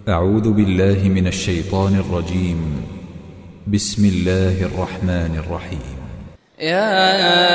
أعوذ بالله من الشيطان الرجيم. بسم الله الرحمن الرحيم. يا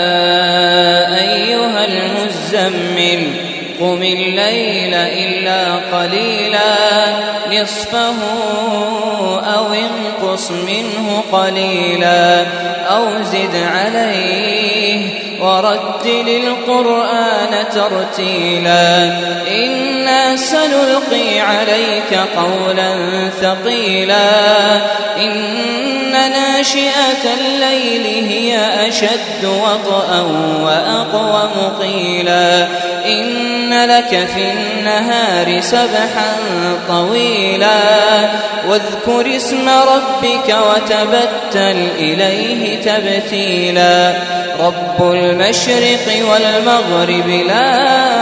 أيها المزمل قم الليل إلا قليلا نصفه أو انقص منه قليلا أو زد عليه ورتل القرآن ترتيلا إنا سنلقي عليك قولا ثقيلا إن ناشئة الليل هي أشد وطئا وأقوم قيلا إن لك في النهار سبحا طويلا واذكر اسم ربك وتبتل إليه تبتيلا رب المشرق والمغرب لا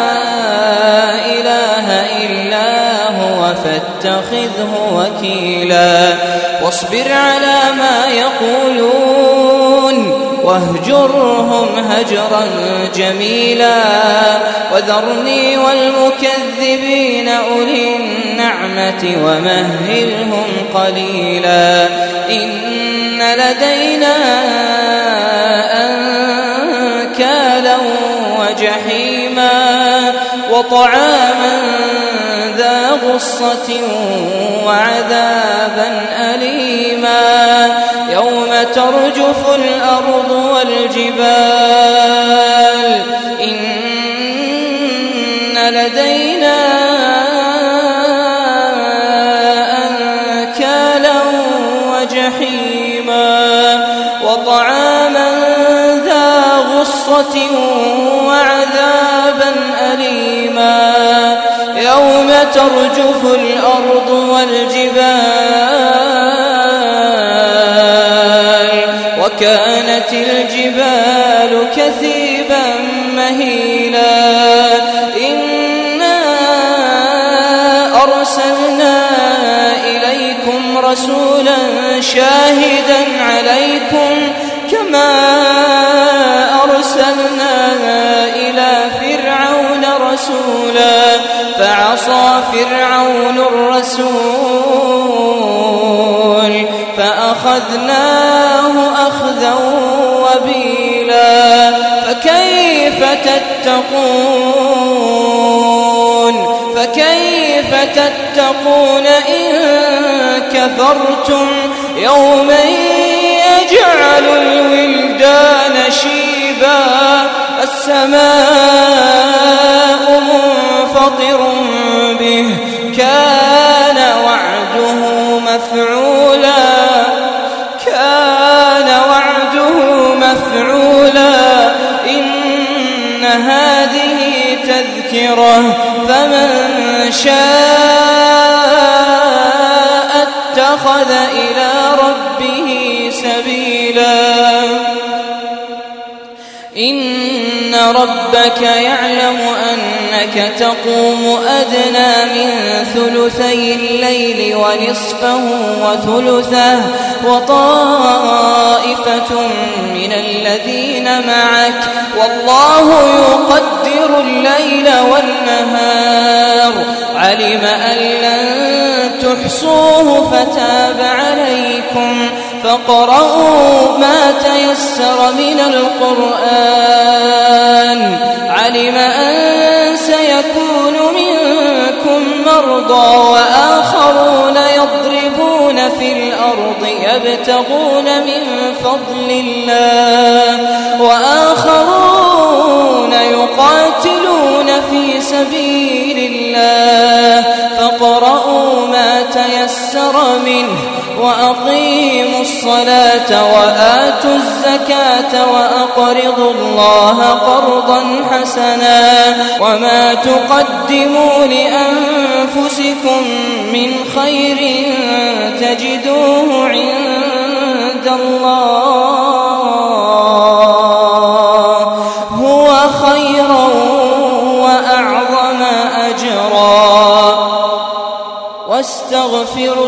إله إلا هو فاتخذه وكيلا واصبر على ما يقولون واهجرهم هجرا جميلا وذرني والمكذبين أولي النعمة ومهلهم قليلا إن لدينا أنكالا وجحيما وطعاما ذا غصة وعذابا أليما يوم ترجف الأرض والجبال إن لدينا أنكالا وجحيما وطعاما ذا غصة وعذابا أليما يوم ترجف الأرض والجبال وكانت الجبال كثيبا مهيلا إنا أرسلنا إليكم رسولا شاهدا عليكم كما أرسلنا إلى فرعون رسولا فعصى فرعون الرسول فأخذناه أخذا وبيلا فكيف تتقون إن كفرتم يوما يجعل الولدان شيبا السماء منفطر به كان وعده مفعولا إن هذه تذكرة فمن شاء اتخذ إلى ربه سبيلا إن ربك يعلم أنك تقوم أدنى من ثلثي الليل ونصفه وثلثه وطائفة من الذين معك والله يقدر الليل والنهار علم أن لن تحصوه فتاب عليكم فاقرؤوا ما تيسر من القرآن علم أن سيكون منكم مرضى وآخرون يضربون في الأرض يبتغون من فضل الله وآخرون يقاتلون في سبيل الله فاقرؤوا ما تيسر منه وأقيموا الصلاة وآتوا الزكاة وأقرضوا الله قرضا حسنا وما تقدموا لأنفسكم من خير تجدوه عند الله هو خيرا وأعظم أجرا واستغفروا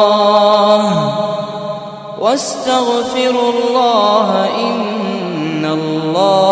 الله إن الله